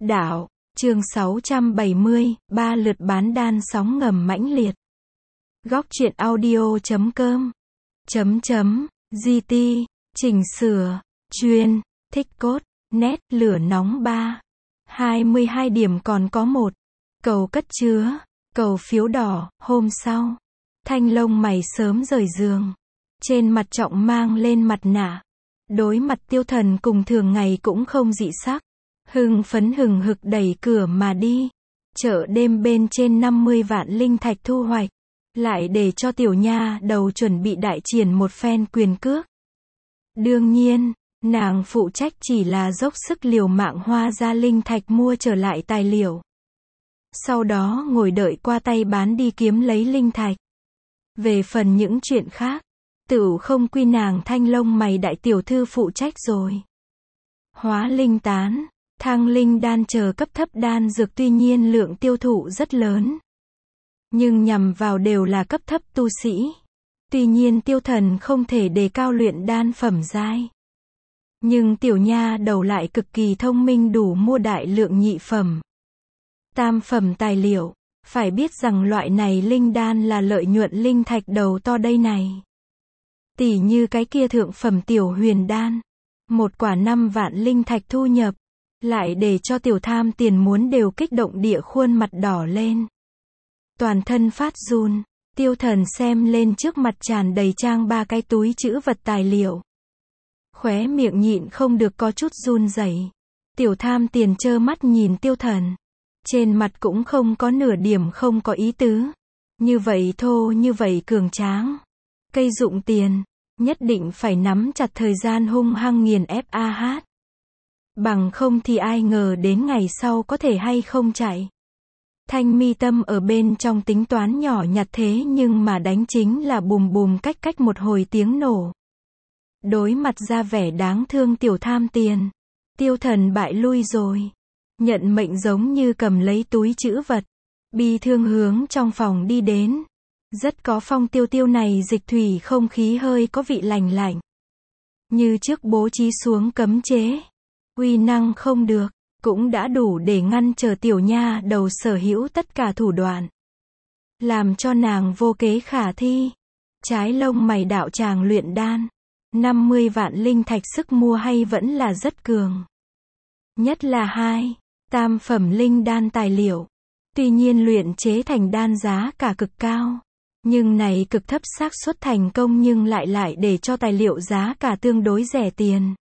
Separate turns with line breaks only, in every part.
Đạo, chương 670, 3 lượt bán đan sóng ngầm mãnh liệt. Góc truyện audio.com GT, chỉnh sửa, chuyên, thích cốt, nét, lửa nóng 3. 22 điểm còn có 1. Cầu cất chứa, cầu phiếu đỏ, hôm sau. Thanh lông mày sớm rời giường. Trên mặt trọng mang lên mặt nạ. Đối mặt Tiêu Thần cùng thường ngày cũng không dị sắc. Hưng phấn hừng hực đẩy cửa mà đi. Chợ đêm bên trên 50 vạn linh thạch thu hoạch. Lại để cho tiểu nha đầu chuẩn bị đại triển một phen quyền cước. Đương nhiên, nàng phụ trách chỉ là dốc sức liều mạng hoa ra linh thạch mua trở lại tài liệu. Sau đó ngồi đợi qua tay bán đi kiếm lấy linh thạch. Về phần những chuyện khác, tựu không quy nàng thanh lông mày đại tiểu thư phụ trách rồi. Hóa linh tán, thăng linh đan chờ cấp thấp đan dược tuy nhiên lượng tiêu thụ rất lớn. Nhưng nhằm vào đều là cấp thấp tu sĩ. Tuy nhiên Tiêu Thần không thể đề cao luyện đan phẩm giai. Nhưng tiểu nha đầu lại cực kỳ thông minh đủ mua đại lượng nhị phẩm, tam phẩm tài liệu. Phải biết rằng loại này linh đan là lợi nhuận linh thạch đầu to đây này. Tỉ như cái kia thượng phẩm tiểu huyền đan. Một quả 5 vạn linh thạch thu nhập. Lại để cho tiểu tham tiền muốn đều kích động địa khuôn mặt đỏ lên. Toàn thân phát run. Tiêu Thần xem lên trước mặt tràn đầy trang 3 cái túi trữ vật tài liệu. Khóe miệng nhịn không được có chút run rẩy. Tiểu tham tiền trơ mắt nhìn Tiêu Thần. Trên mặt cũng không có nửa điểm không có ý tứ. Như vậy thô như vậy cường tráng. Cây dụng tiền. Nhất định phải nắm chặt thời gian hung hăng nghiền ép hát. Bằng không thì ai ngờ đến ngày sau có thể hay không chạy. Thanh mi tâm ở bên trong tính toán nhỏ nhặt thế nhưng mà đánh chính là bùm bùm cách cách một hồi tiếng nổ. Đối mặt ra vẻ đáng thương tiểu tham tiền. Tiêu Thần bại lui rồi. Nhận mệnh giống như cầm lấy túi trữ vật. Bi thương hướng trong phòng đi đến. Rất có phong tiêu tiêu này dịch thủy không khí hơi có vị lành lạnh. Như trước bố trí xuống cấm chế. Uy năng không được. Cũng đã đủ để ngăn trở tiểu nha đầu sở hữu tất cả thủ đoạn. Làm cho nàng vô kế khả thi. Trái lông mày đạo tràng luyện đan. 50 vạn linh thạch sức mua hay vẫn là rất cường. Nhất là 2, tam phẩm linh đan tài liệu. Tuy nhiên luyện chế thành đan giá cả cực cao. Nhưng này cực thấp xác suất thành công nhưng lại để cho tài liệu giá cả tương đối rẻ tiền.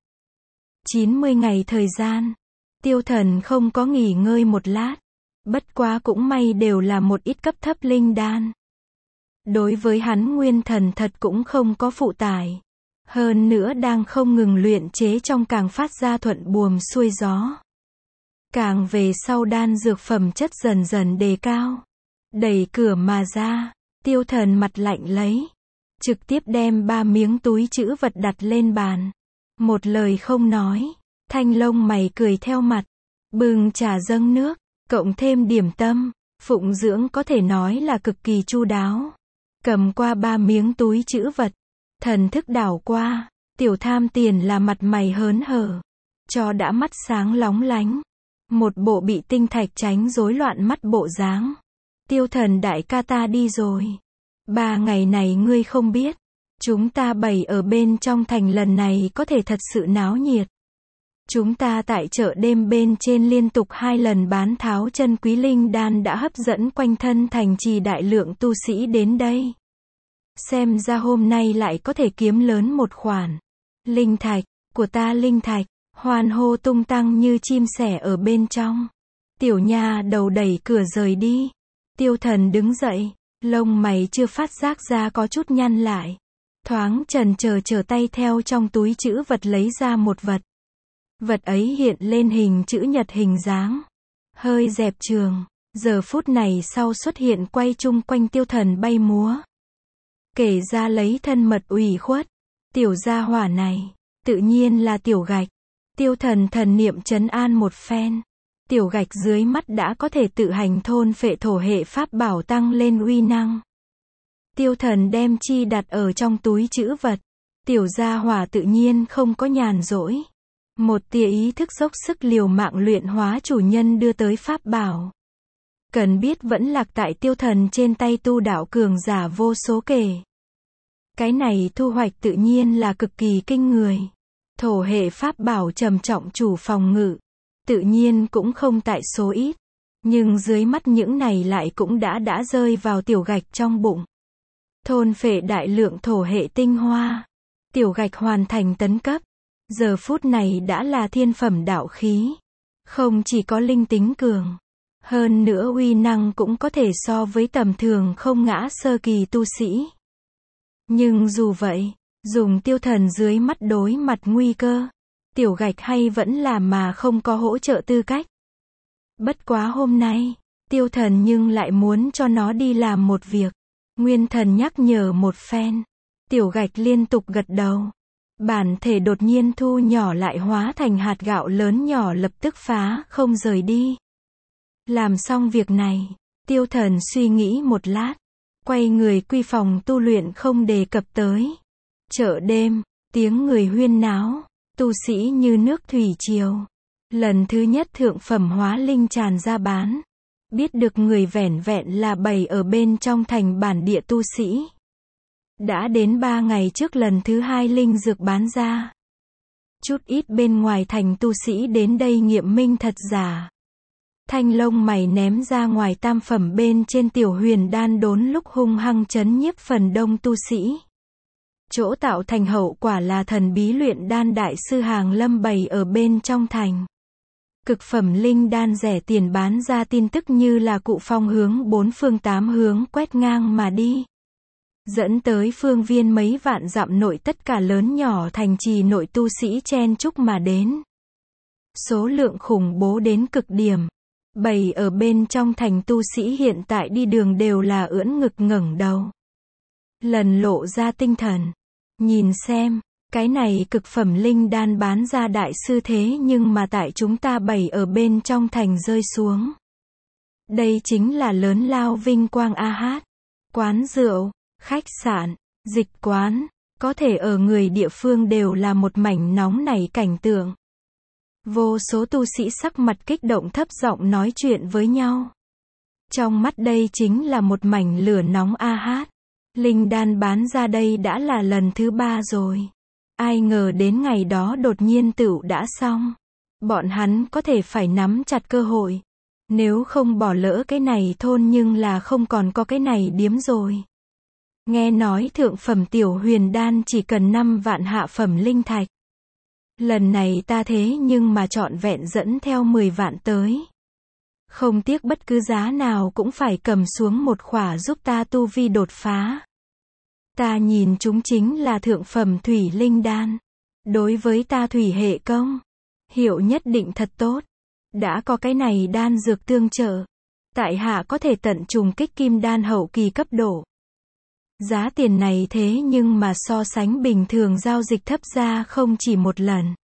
90 ngày thời gian. Tiêu Thần không có nghỉ ngơi một lát. Bất quá cũng may đều là một ít cấp thấp linh đan. Đối với hắn nguyên thần thật cũng không có phụ tải. Hơn nữa đang không ngừng luyện chế trong càng phát ra thuận buồm xuôi gió. Càng về sau đan dược phẩm chất dần dần đề cao. Đẩy cửa mà ra, Tiêu Thần mặt lạnh lấy. Trực tiếp đem 3 miếng túi trữ vật đặt lên bàn. Một lời không nói. Thanh lông mày cười theo mặt. Bưng trà dâng nước, cộng thêm điểm tâm. Phụng dưỡng có thể nói là cực kỳ chu đáo. Cầm qua 3 miếng túi trữ vật. Thần thức đảo qua. Tiểu tham tiền là mặt mày hớn hở. Cho đã mắt sáng lóng lánh. Một bộ bị tinh thạch tránh rối loạn mắt bộ dáng. Tiêu Thần đại ca ta đi rồi. 3 ngày này ngươi không biết. Chúng ta bày ở bên trong thành lần này có thể thật sự náo nhiệt. Chúng ta tại chợ đêm bên trên liên tục 2 lần bán tháo chân quý linh đan đã hấp dẫn quanh thân thành trì đại lượng tu sĩ đến đây. Xem ra hôm nay lại có thể kiếm lớn một khoản. Linh thạch, của ta linh thạch, hoan hô tung tăng như chim sẻ ở bên trong. Tiểu nha đầu đẩy cửa rời đi. Tiêu Thần đứng dậy, lông mày chưa phát giác ra có chút nhăn lại. Thoáng chần chờ trở tay theo trong túi trữ vật lấy ra một vật. Vật ấy hiện lên hình chữ nhật hình dáng. Hơi dẹp trường. Giờ phút này sau xuất hiện quay chung quanh Tiêu Thần bay múa. Kể ra lấy thân mật ủy khuất. Tiểu gia hỏa này. Tự nhiên là tiểu gạch. Tiêu Thần thần niệm trấn an một phen. Tiểu gạch dưới mắt đã có thể tự hành thôn phệ thổ hệ pháp bảo tăng lên uy năng. Tiêu Thần đem chi đặt ở trong túi trữ vật. Tiểu gia hỏa tự nhiên không có nhàn rỗi. Một tia ý thức dốc sức liều mạng luyện hóa chủ nhân đưa tới pháp bảo. Cần biết vẫn lạc tại tiêu thần trên tay tu đạo cường giả vô số kể. Cái này thu hoạch tự nhiên là cực kỳ kinh người. Thổ hệ pháp bảo trầm trọng chủ phòng ngự, tự nhiên cũng không tại số ít. Nhưng dưới mắt những này lại cũng đã rơi vào tiểu gạch trong bụng. Thôn phệ đại lượng thổ hệ tinh hoa. Tiểu gạch hoàn thành tấn cấp. Giờ phút này đã là thiên phẩm đạo khí. Không chỉ có linh tính cường. Hơn nữa uy năng cũng có thể so với tầm thường không ngã sơ kỳ tu sĩ. Nhưng dù vậy, dùng tiêu thần dưới mắt đối mặt nguy cơ. Tiểu gạch hay vẫn là mà không có hỗ trợ tư cách. Bất quá hôm nay, tiêu thần nhưng lại muốn cho nó đi làm một việc. Nguyên thần nhắc nhở một phen. Tiểu gạch liên tục gật đầu. Bản thể đột nhiên thu nhỏ lại hóa thành hạt gạo lớn nhỏ lập tức phá không rời đi. Làm xong việc này, tiêu thần suy nghĩ một lát. Quay người quy phòng tu luyện không đề cập tới. Chợ đêm, tiếng người huyên náo. Tu sĩ như nước thủy triều. Lần thứ nhất thượng phẩm hóa linh tràn ra bán. Biết được người vẻn vẹn là bày ở bên trong thành bản địa tu sĩ. Đã đến 3 ngày trước lần thứ 2 linh dược bán ra. Chút ít bên ngoài thành tu sĩ đến đây nghiệm minh thật giả. Thanh lông mày ném ra ngoài tam phẩm bên trên tiểu huyền đan đốn lúc hung hăng chấn nhiếp phần đông tu sĩ. Chỗ tạo thành hậu quả là thần bí luyện đan đại sư hàng lâm bày ở bên trong thành. Cực phẩm linh đan rẻ tiền bán ra tin tức như là cụ phong hướng 4 phương 8 hướng quét ngang mà đi. Dẫn tới phương viên mấy vạn dặm nội tất cả lớn nhỏ thành trì nội tu sĩ chen chúc mà đến. Số lượng khủng bố đến cực điểm. Bày ở bên trong thành tu sĩ hiện tại đi đường đều là ưỡn ngực ngẩng đầu. Lần lộ ra tinh thần. Nhìn xem, cái này cực phẩm linh đan bán ra đại sư thế nhưng mà tại chúng ta bày ở bên trong thành rơi xuống. Đây chính là lớn lao vinh quang a hát. Quán rượu, khách sạn, dịch quán, có thể ở người địa phương đều là một mảnh nóng nảy cảnh tượng. Vô số tu sĩ sắc mặt kích động thấp giọng nói chuyện với nhau. Trong mắt đây chính là một mảnh lửa nóng a hát. Linh đan bán ra đây đã là lần thứ 3 rồi. Ai ngờ đến ngày đó đột nhiên tựu đã xong. Bọn hắn có thể phải nắm chặt cơ hội. Nếu không bỏ lỡ cái này thôn nhưng là không còn có cái này điếm rồi. Nghe nói thượng phẩm tiểu huyền đan chỉ cần 5 vạn hạ phẩm linh thạch. Lần này ta thế nhưng mà trọn vẹn dẫn theo 10 vạn tới. Không tiếc bất cứ giá nào cũng phải cầm xuống một khỏa giúp ta tu vi đột phá. Ta nhìn chúng chính là thượng phẩm thủy linh đan. Đối với ta thủy hệ công, hiệu nhất định thật tốt. Đã có cái này đan dược tương trợ. Tại hạ có thể tận trùng kích kim đan hậu kỳ cấp độ. Giá tiền này thế nhưng mà so sánh bình thường giao dịch thấp ra không chỉ một lần.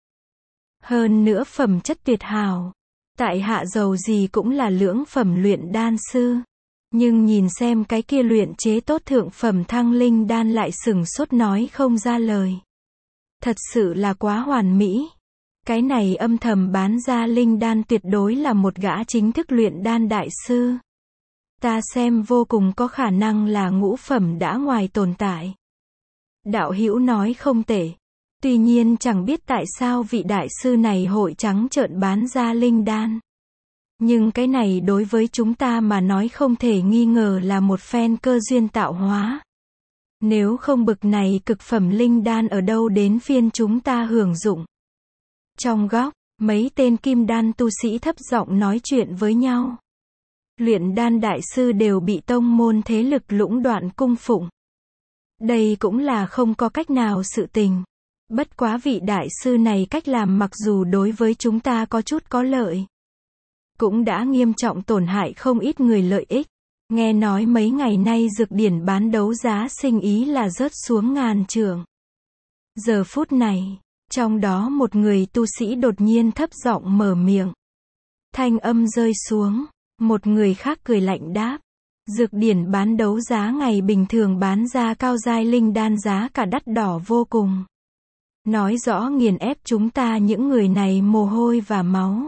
Hơn nữa phẩm chất tuyệt hảo. Tại hạ dầu gì cũng là lưỡng phẩm luyện đan sư. Nhưng nhìn xem cái kia luyện chế tốt thượng phẩm thăng linh đan lại sửng sốt nói không ra lời. Thật sự là quá hoàn mỹ. Cái này âm thầm bán ra linh đan tuyệt đối là một gã chính thức luyện đan đại sư. Ta xem vô cùng có khả năng là ngũ phẩm đã ngoài tồn tại. Đạo hữu nói không tệ. Tuy nhiên chẳng biết tại sao vị đại sư này hội trắng trợn bán ra linh đan. Nhưng cái này đối với chúng ta mà nói không thể nghi ngờ là một phen cơ duyên tạo hóa. Nếu không bực này cực phẩm linh đan ở đâu đến phiên chúng ta hưởng dụng. Trong góc, mấy tên kim đan tu sĩ thấp giọng nói chuyện với nhau. Luyện đan đại sư đều bị tông môn thế lực lũng đoạn cung phụng. Đây cũng là không có cách nào sự tình. Bất quá vị đại sư này cách làm mặc dù đối với chúng ta có chút có lợi, cũng đã nghiêm trọng tổn hại không ít người lợi ích. Nghe nói mấy ngày nay dược điển bán đấu giá sinh ý là rớt xuống ngàn trượng. Giờ phút này, trong đó một người tu sĩ đột nhiên thấp giọng mở miệng. Thanh âm rơi xuống, một người khác cười lạnh đáp. Dược điển bán đấu giá ngày bình thường bán ra cao giai linh đan giá cả đắt đỏ vô cùng. Nói rõ nghiền ép chúng ta những người này mồ hôi và máu.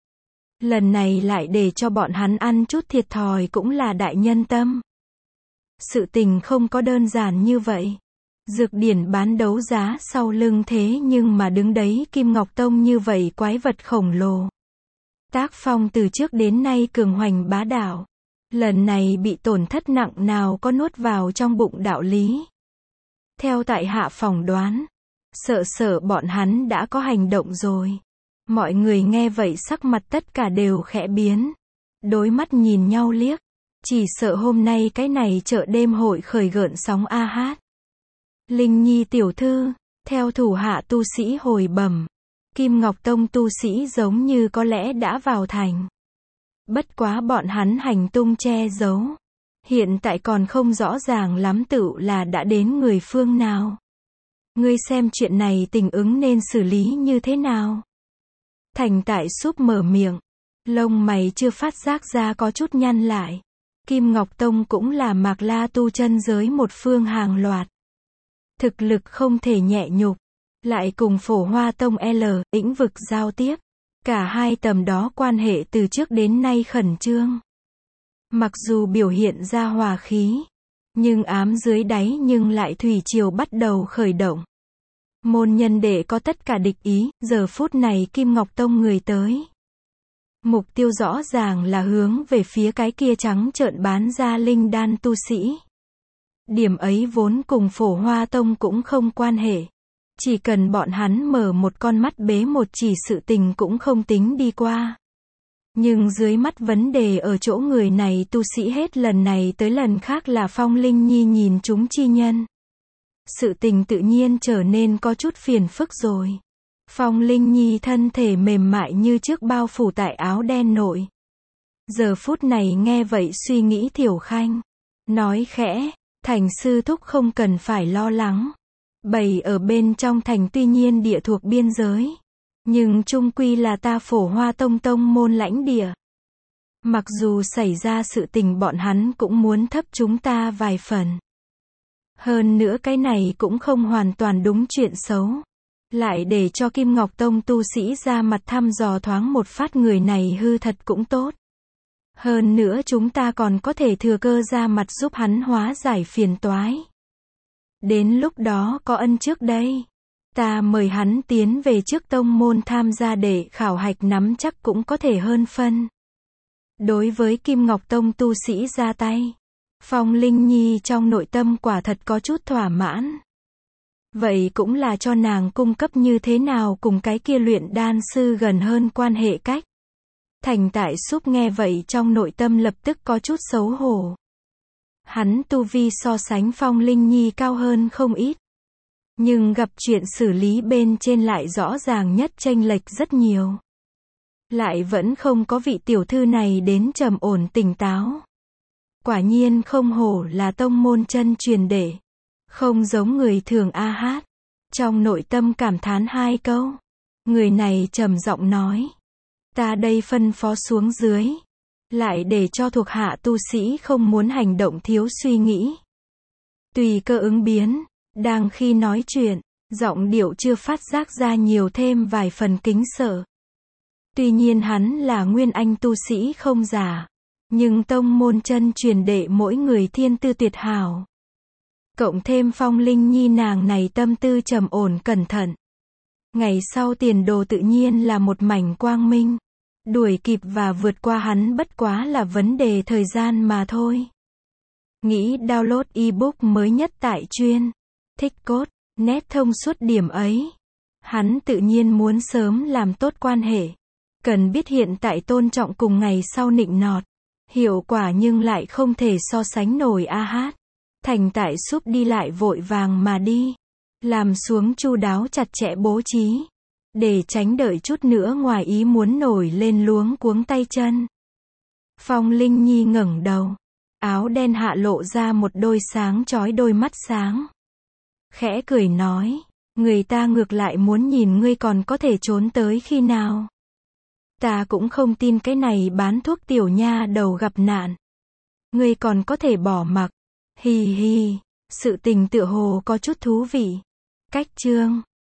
Lần này lại để cho bọn hắn ăn chút thiệt thòi cũng là đại nhân tâm. Sự tình không có đơn giản như vậy. Dược điển bán đấu giá sau lưng thế nhưng mà đứng đấy Kim Ngọc Tông như vậy quái vật khổng lồ. Tác phong từ trước đến nay cường hoành bá đạo. Lần này bị tổn thất nặng nào có nuốt vào trong bụng đạo lý. Theo tại hạ phỏng đoán, sợ bọn hắn đã có hành động rồi. Mọi người nghe vậy sắc mặt tất cả đều khẽ biến. Đối mắt nhìn nhau liếc. Chỉ sợ hôm nay cái này chợ đêm hội khởi gợn sóng a hát. Linh Nhi tiểu thư, theo thủ hạ tu sĩ hồi bẩm, Kim Ngọc Tông tu sĩ giống như có lẽ đã vào thành. Bất quá bọn hắn hành tung che giấu. Hiện tại còn không rõ ràng lắm tựu là đã đến người phương nào. Ngươi xem chuyện này tình ứng nên xử lý như thế nào? Thành Tại Súp mở miệng. Lông mày chưa phát giác ra có chút nhăn lại. Kim Ngọc Tông cũng là Mạc La tu chân giới một phương hàng loạt. Thực lực không thể nhẹ nhục. Lại cùng Phổ Hoa Tông lĩnh vực giao tiếp. Cả hai tầm đó quan hệ từ trước đến nay khẩn trương. Mặc dù biểu hiện ra hòa khí, nhưng ám dưới đáy nhưng lại thủy triều bắt đầu khởi động. Môn nhân đệ có tất cả địch ý, giờ phút này Kim Ngọc Tông người tới. Mục tiêu rõ ràng là hướng về phía cái kia trắng trợn bán ra linh đan tu sĩ. Điểm ấy vốn cùng Phổ Hoa Tông cũng không quan hệ. Chỉ cần bọn hắn mở một con mắt bế một chỉ sự tình cũng không tính đi qua. Nhưng dưới mắt vấn đề ở chỗ người này tu sĩ hết lần này tới lần khác là Phong Linh Nhi nhìn chúng chi nhân. Sự tình tự nhiên trở nên có chút phiền phức rồi. Phong Linh Nhi thân thể mềm mại như trước bao phủ tại áo đen nội. Giờ phút này nghe vậy suy nghĩ Thiểu Khanh. Nói khẽ, Thành sư thúc không cần phải lo lắng. Bầy ở bên trong thành tuy nhiên địa thuộc biên giới. Nhưng chung quy là ta Phổ Hoa Tông tông môn lãnh địa. Mặc dù xảy ra sự tình bọn hắn cũng muốn thấp chúng ta vài phần. Hơn nữa cái này cũng không hoàn toàn đúng chuyện xấu. Lại để cho Kim Ngọc Tông tu sĩ ra mặt thăm dò thoáng một phát người này hư thật cũng tốt. Hơn nữa chúng ta còn có thể thừa cơ ra mặt giúp hắn hóa giải phiền toái. Đến lúc đó có ân trước đây. Ta mời hắn tiến về trước tông môn tham gia để khảo hạch nắm chắc cũng có thể hơn phân. Đối với Kim Ngọc Tông tu sĩ ra tay, Phong Linh Nhi trong nội tâm quả thật có chút thỏa mãn. Vậy cũng là cho nàng cung cấp như thế nào cùng cái kia luyện đan sư gần hơn quan hệ cách. Thành Tại Súp nghe vậy trong nội tâm lập tức có chút xấu hổ. Hắn tu vi so sánh Phong Linh Nhi cao hơn không ít. Nhưng gặp chuyện xử lý bên trên lại rõ ràng nhất chênh lệch rất nhiều. Lại vẫn không có vị tiểu thư này đến trầm ổn tỉnh táo. Quả nhiên không hổ là tông môn chân truyền đệ. Không giống người thường a hát. Trong nội tâm cảm thán hai câu. Người này trầm giọng nói. Ta đây phân phó xuống dưới. Lại để cho thuộc hạ tu sĩ không muốn hành động thiếu suy nghĩ. Tùy cơ ứng biến. Đang khi nói chuyện, giọng điệu chưa phát giác ra nhiều thêm vài phần kính sợ. Tuy nhiên hắn là nguyên anh tu sĩ không giả. Nhưng tông môn chân truyền đệ mỗi người thiên tư tuyệt hảo. Cộng thêm Phong Linh Nhi nàng này tâm tư trầm ổn cẩn thận. Ngày sau tiền đồ tự nhiên là một mảnh quang minh. Đuổi kịp và vượt qua hắn bất quá là vấn đề thời gian mà thôi. Nghĩ download ebook mới nhất tại chuyên. Thích cốt, nét thông suốt điểm ấy. Hắn tự nhiên muốn sớm làm tốt quan hệ. Cần biết hiện tại tôn trọng cùng ngày sau nịnh nọt. Hiệu quả nhưng lại không thể so sánh nổi a hát. Thành Tại Súp đi lại vội vàng mà đi. Làm xuống chu đáo chặt chẽ bố trí. Để tránh đợi chút nữa ngoài ý muốn nổi lên luống cuống tay chân. Phong Linh Nhi ngẩng đầu. Áo đen hạ lộ ra một đôi sáng chói đôi mắt sáng. Khẽ cười nói. Người ta ngược lại muốn nhìn ngươi còn có thể trốn tới khi nào. Ta cũng không tin cái này bán thuốc tiểu nha đầu gặp nạn. Ngươi còn có thể bỏ mặc. Hì hì. Sự tình tựa hồ có chút thú vị. Cách chương.